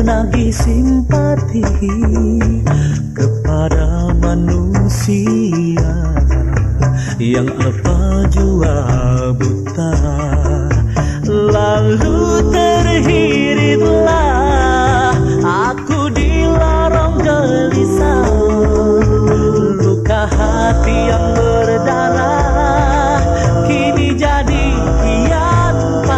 menagih simpati kepada manusia yang apa jua buta. Lalu terhiritlah aku di lorong gelisah, luka hati yang berdarah kini jadi kian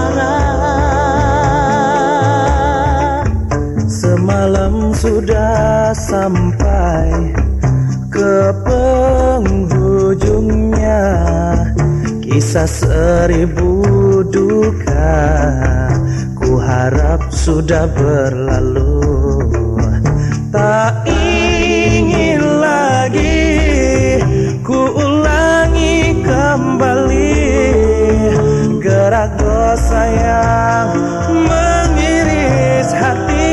parah. Semalam sudah sampai ke penghujungnya kisah 1000 duka. Ku harap sudah berlalu, tak ingin lagi ku ulangi kembali gerak dosa yang mengiris hati.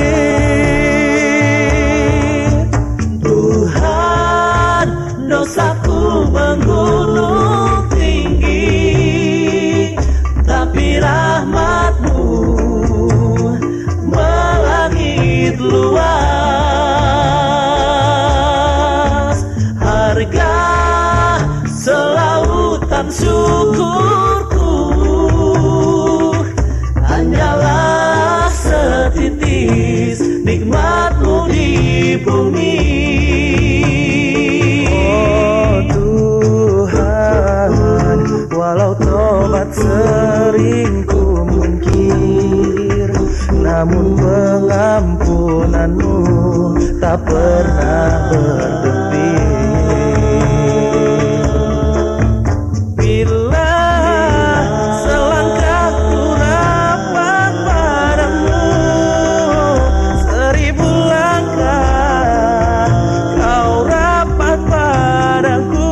Tuhan, dosaku menggunung tinggi, tapi rahmat-Mu melangit luas. Harga selautan syukurku hanyalah setitis nikmat-Mu di bumi. Oh Tuhan, walau tobat sering ku mungkir, namun pengampunan-Mu tak pernah bertepi. Bila selangkah ku rapat padamu, 1000 langkah Kau rapat padaku.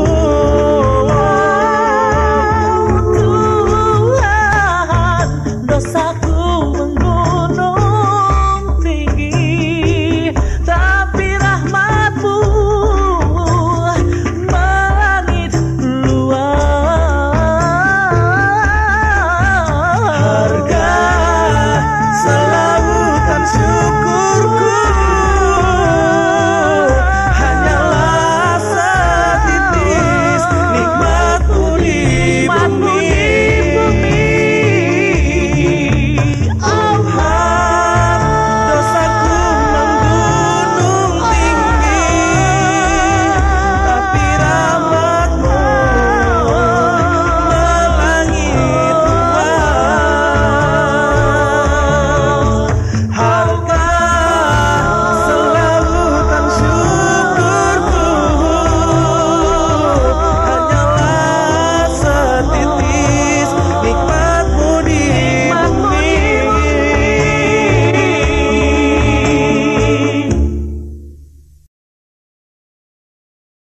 Tuhan, dosaku menggunung